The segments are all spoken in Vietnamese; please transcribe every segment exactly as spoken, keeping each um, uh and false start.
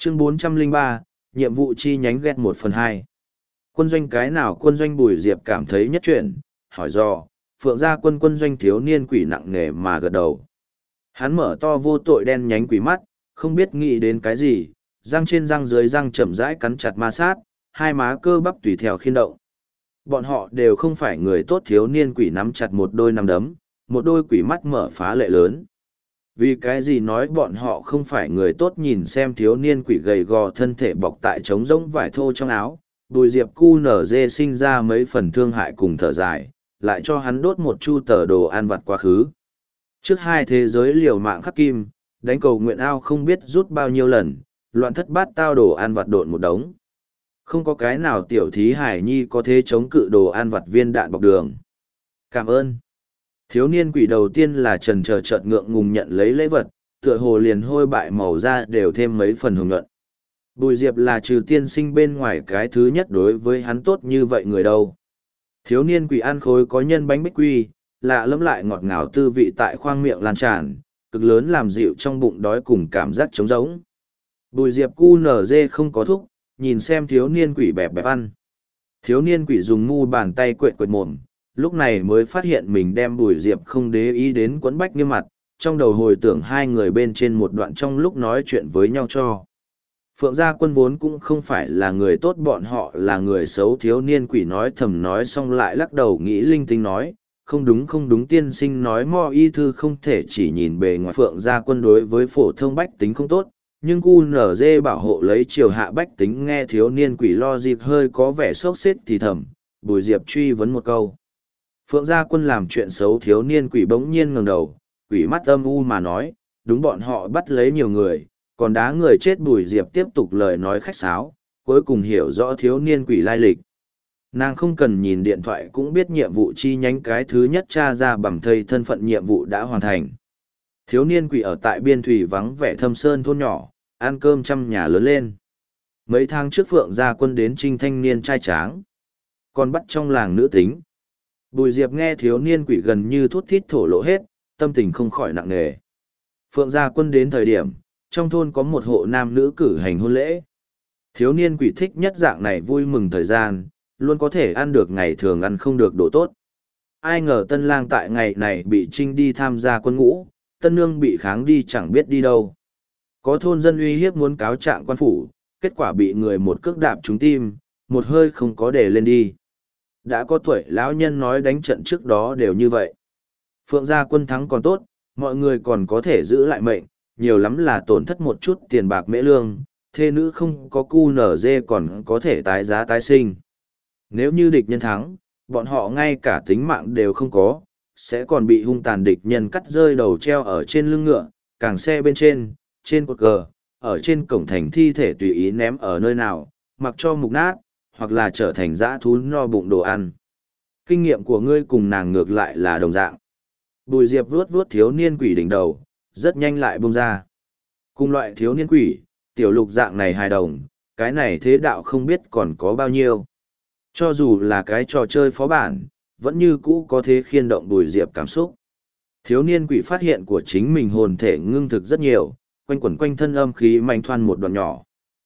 Chương bốn trăm lẻ ba, nhiệm vụ chi nhánh ghét một phần hai. Quân doanh cái nào quân doanh Bùi Diệp cảm thấy nhất chuyển, hỏi do, Phượng gia quân quân doanh thiếu niên quỷ nặng nề mà gật đầu. Hắn mở to vô tội đen nhánh quỷ mắt, không biết nghĩ đến cái gì, răng trên răng dưới răng chậm rãi cắn chặt ma sát, hai má cơ bắp tùy theo khiên động. Bọn họ đều không phải người tốt, thiếu niên quỷ nắm chặt một đôi nắm đấm, một đôi quỷ mắt mở phá lệ lớn. Vì cái gì nói bọn họ không phải người tốt, nhìn xem thiếu niên quỷ gầy gò thân thể bọc tại trống rỗng vải thô trong áo, Bùi Diệp cu nở dê sinh ra mấy phần thương hại cùng thở dài, lại cho hắn đốt một chu tờ đồ ăn vặt quá khứ. Trước hai thế giới liều mạng khắc kim, đánh cầu nguyện ao không biết rút bao nhiêu lần, loạn thất bát tao đồ ăn vặt độn một đống. Không có cái nào tiểu thí hải nhi có thể chống cự đồ ăn vặt viên đạn bọc đường. Cảm ơn. Thiếu niên quỷ đầu tiên là trần chờ chợt ngượng ngùng nhận lấy lễ vật, tựa hồ liền hôi bại màu da đều thêm mấy phần hưởng nhuận. Bùi Diệp là trừ tiên sinh bên ngoài cái thứ nhất đối với hắn tốt như vậy người đâu. Thiếu niên quỷ ăn khối có nhân bánh bích quy, lạ lẫm lại ngọt ngào tư vị tại khoang miệng lan tràn, cực lớn làm dịu trong bụng đói cùng cảm giác trống rỗng. Bùi Diệp cu nở dê không có thúc, nhìn xem thiếu niên quỷ bẹp bẹp ăn. Thiếu niên quỷ dùng mu bàn tay quệt quệt mồm, lúc này mới phát hiện mình đem Bùi Diệp không để ý đến quấn bách nghiêm mặt, trong đầu hồi tưởng hai người bên trên một đoạn trong lúc nói chuyện với nhau cho. Phượng gia quân vốn cũng không phải là người tốt, bọn họ là người xấu, thiếu niên quỷ nói thầm nói xong lại lắc đầu nghĩ linh tinh nói, không đúng không đúng, tiên sinh nói Mo y thư không thể chỉ nhìn bề ngoài. Phượng gia quân đối với phổ thông bách tính không tốt, nhưng cu nở dê bảo hộ lấy triều hạ bách tính. Nghe thiếu niên quỷ lo dịp hơi có vẻ sốt xếp thì thầm, Bùi Diệp truy vấn một câu. Phượng gia quân làm chuyện xấu, thiếu niên quỷ bỗng nhiên ngẩng đầu, quỷ mắt âm u mà nói, đúng, bọn họ bắt lấy nhiều người, còn đá người chết. Bùi Diệp tiếp tục lời nói khách sáo, cuối cùng hiểu rõ thiếu niên quỷ lai lịch. Nàng không cần nhìn điện thoại cũng biết nhiệm vụ chi nhánh cái thứ nhất tra ra bằng thây thân phận nhiệm vụ đã hoàn thành. Thiếu niên quỷ ở tại biên thủy vắng vẻ thâm sơn thôn nhỏ, ăn cơm trăm nhà lớn lên. Mấy tháng trước Phượng gia quân đến trinh thanh niên trai tráng, còn bắt trong làng nữ tính. Bùi Diệp nghe thiếu niên quỷ gần như thút thít thổ lộ hết, tâm tình không khỏi nặng nề. Phượng gia quân đến thời điểm, trong thôn có một hộ nam nữ cử hành hôn lễ. Thiếu niên quỷ thích nhất dạng này vui mừng thời gian, luôn có thể ăn được ngày thường ăn không được đồ tốt. Ai ngờ tân lang tại ngày này bị trinh đi tham gia quân ngũ, tân nương bị kháng đi chẳng biết đi đâu. Có thôn dân uy hiếp muốn cáo trạng quan phủ, kết quả bị người một cước đạp trúng tim, một hơi không có để lên đi. Đã có tuổi lão nhân nói đánh trận trước đó đều như vậy. Phượng gia quân thắng còn tốt, mọi người còn có thể giữ lại mệnh, nhiều lắm là tổn thất một chút tiền bạc mễ lương, thê nữ không có cu nở dê còn có thể tái giá tái sinh. Nếu như địch nhân thắng, bọn họ ngay cả tính mạng đều không có, sẽ còn bị hung tàn địch nhân cắt rơi đầu treo ở trên lưng ngựa, càng xe bên trên, trên cột cờ, ở trên cổng thành thi thể tùy ý ném ở nơi nào, mặc cho mục nát, hoặc là trở thành dã thú no bụng đồ ăn. Kinh nghiệm của ngươi cùng nàng ngược lại là đồng dạng. Bùi Diệp vuốt vuốt thiếu niên quỷ đỉnh đầu, rất nhanh lại buông ra. Cùng loại thiếu niên quỷ, tiểu lục dạng này hài đồng, cái này thế đạo không biết còn có bao nhiêu. Cho dù là cái trò chơi phó bản, vẫn như cũ có thế khiên động Bùi Diệp cảm xúc. Thiếu niên quỷ phát hiện của chính mình hồn thể ngưng thực rất nhiều, quanh quẩn quanh thân âm khí manh thoăn một đoạn nhỏ.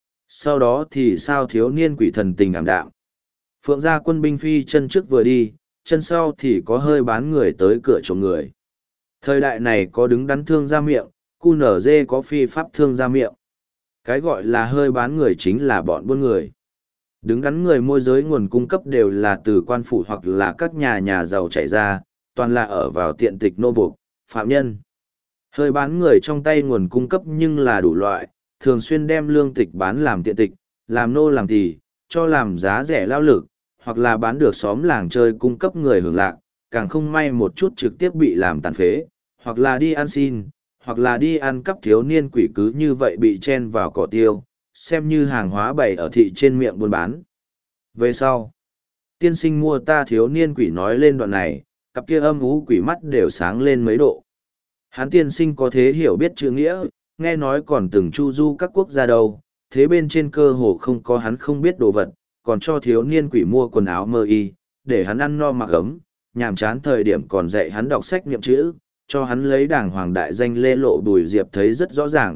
Sau đó thì sao? Thiếu niên quỷ thần tình ảm đạm. Phượng gia quân binh phi chân trước vừa đi, chân sau thì có hơi bán người tới cửa trộm người. Thời đại này có đứng đắn thương ra miệng, cu nở dê có phi pháp thương ra miệng. Cái gọi là hơi bán người chính là bọn buôn người. Đứng đắn người môi giới nguồn cung cấp đều là từ quan phủ hoặc là các nhà nhà giàu chạy ra, toàn là ở vào tiện tịch nô buộc, phạm nhân. Hơi bán người trong tay nguồn cung cấp nhưng là đủ loại, thường xuyên đem lương tịch bán làm tiện tịch, làm nô làm tỳ, cho làm giá rẻ lao lực, hoặc là bán được xóm làng chơi cung cấp người hưởng lạc, càng không may một chút trực tiếp bị làm tàn phế, hoặc là đi ăn xin, hoặc là đi ăn cắp. Thiếu niên quỷ cứ như vậy bị chen vào cỏ tiêu, xem như hàng hóa bày ở thị trên miệng buôn bán. Về sau, tiên sinh mua ta. Thiếu niên quỷ nói lên đoạn này, cặp kia âm ú quỷ mắt đều sáng lên mấy độ. Hắn tiên sinh có thế hiểu biết chữ nghĩa, nghe nói còn từng chu du các quốc gia đâu, thế bên trên cơ hồ không có hắn không biết đồ vật, còn cho thiếu niên quỷ mua quần áo mơ y, để hắn ăn no mặc ấm, nhàm chán thời điểm còn dạy hắn đọc sách niệm chữ, cho hắn lấy đàng hoàng đại danh lê lộ. Bùi Diệp thấy rất rõ ràng,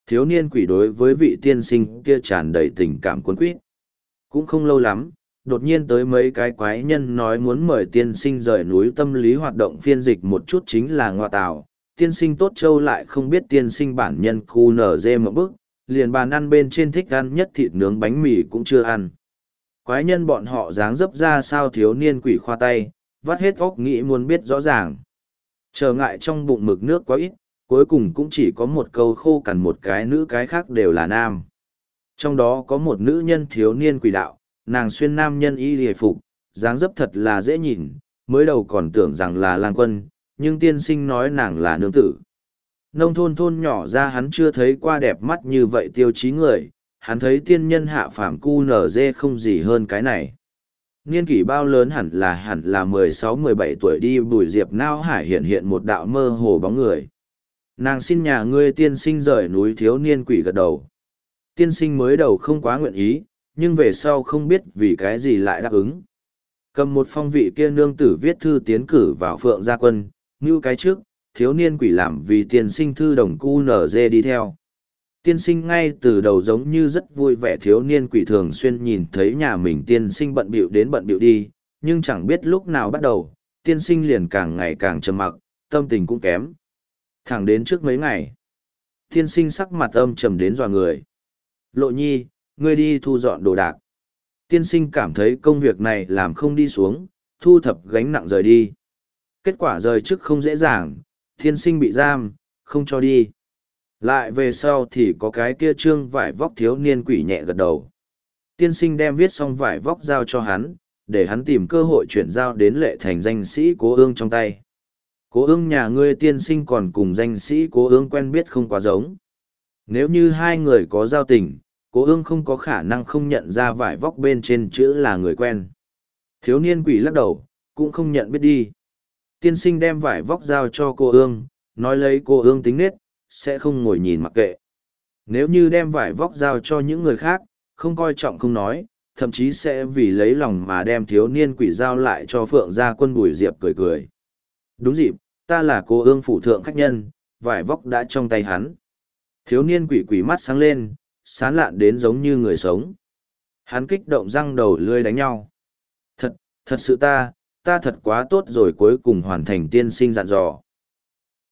Thiếu niên quỷ đối với vị tiên sinh kia tràn đầy tình cảm cuốn quýt. Cũng không lâu lắm, đột nhiên tới mấy cái quái nhân nói muốn mời tiên sinh rời núi, tâm lý hoạt động phiên dịch một chút chính là ngoại tảo. Tiên sinh tốt châu lại không biết tiên sinh bản nhân khu nở dê một bức, liền bàn ăn bên trên thích ăn nhất thịt nướng bánh mì cũng chưa ăn. Quái nhân bọn họ dáng dấp ra sao thiếu niên quỷ khoa tay, vắt hết óc nghĩ muốn biết rõ ràng. Trở ngại trong bụng mực nước quá ít, cuối cùng cũng chỉ có một câu khô cằn, một cái nữ cái khác đều là nam. Trong đó có một nữ nhân thiếu niên quỷ đạo, nàng xuyên nam nhân y hề phục, dáng dấp thật là dễ nhìn, mới đầu còn tưởng rằng là lang quân, nhưng tiên sinh nói nàng là nương tử. Nông thôn thôn nhỏ ra hắn chưa thấy qua đẹp mắt như vậy tiêu chí người, hắn thấy tiên nhân hạ phàm cu nở dê không gì hơn cái này. Niên kỷ bao lớn hẳn là hẳn là mười sáu mười bảy tuổi, đi bùi diệp nao hải hiện hiện một đạo mơ hồ bóng người. Nàng xin nhà ngươi tiên sinh rời núi, thiếu niên quỷ gật đầu. Tiên sinh mới đầu không quá nguyện ý, nhưng về sau không biết vì cái gì lại đáp ứng. Cầm một phong vị kia nương tử viết thư tiến cử vào Phượng Gia Quân, như cái trước, thiếu niên quỷ làm vì tiên sinh thư đồng cu nở dê đi theo. Tiên sinh ngay từ đầu giống như rất vui vẻ, thiếu niên quỷ thường xuyên nhìn thấy nhà mình tiên sinh bận bịu đến bận bịu đi, nhưng chẳng biết lúc nào bắt đầu, tiên sinh liền càng ngày càng trầm mặc, tâm tình cũng kém. Thẳng đến trước mấy ngày, tiên sinh sắc mặt âm trầm đến dọa người. Lộ nhi, ngươi đi thu dọn đồ đạc. Tiên sinh cảm thấy công việc này làm không đi xuống, thu thập gánh nặng rời đi. Kết quả rời trước không dễ dàng, tiên sinh bị giam, không cho đi. Lại về sau thì có cái kia trương vải vóc, thiếu niên quỷ nhẹ gật đầu. Tiên sinh đem viết xong vải vóc giao cho hắn, để hắn tìm cơ hội chuyển giao đến Lệ Thành danh sĩ Cố Ương trong tay. Cố Ương nhà ngươi tiên sinh còn cùng danh sĩ Cố Ương quen biết không quá giống. Nếu như hai người có giao tình, Cố Ương không có khả năng không nhận ra vải vóc bên trên chữ là người quen. Thiếu niên quỷ lắc đầu, cũng không nhận biết đi. Tiên sinh đem vải vóc giao cho cô Ương, nói lấy cô Ương tính nết, sẽ không ngồi nhìn mặc kệ. Nếu như đem vải vóc giao cho những người khác, không coi trọng không nói, thậm chí sẽ vì lấy lòng mà đem thiếu niên quỷ giao lại cho Phượng Gia Quân. Bùi Diệp cười cười. Đúng dịp, ta là cô Ương phủ thượng khách nhân, vải vóc đã trong tay hắn. Thiếu niên quỷ quỷ mắt sáng lên, sán lạn đến giống như người sống. Hắn kích động răng đầu lươi đánh nhau. Thật, thật sự ta, ta thật quá tốt rồi, cuối cùng hoàn thành tiên sinh dặn dò.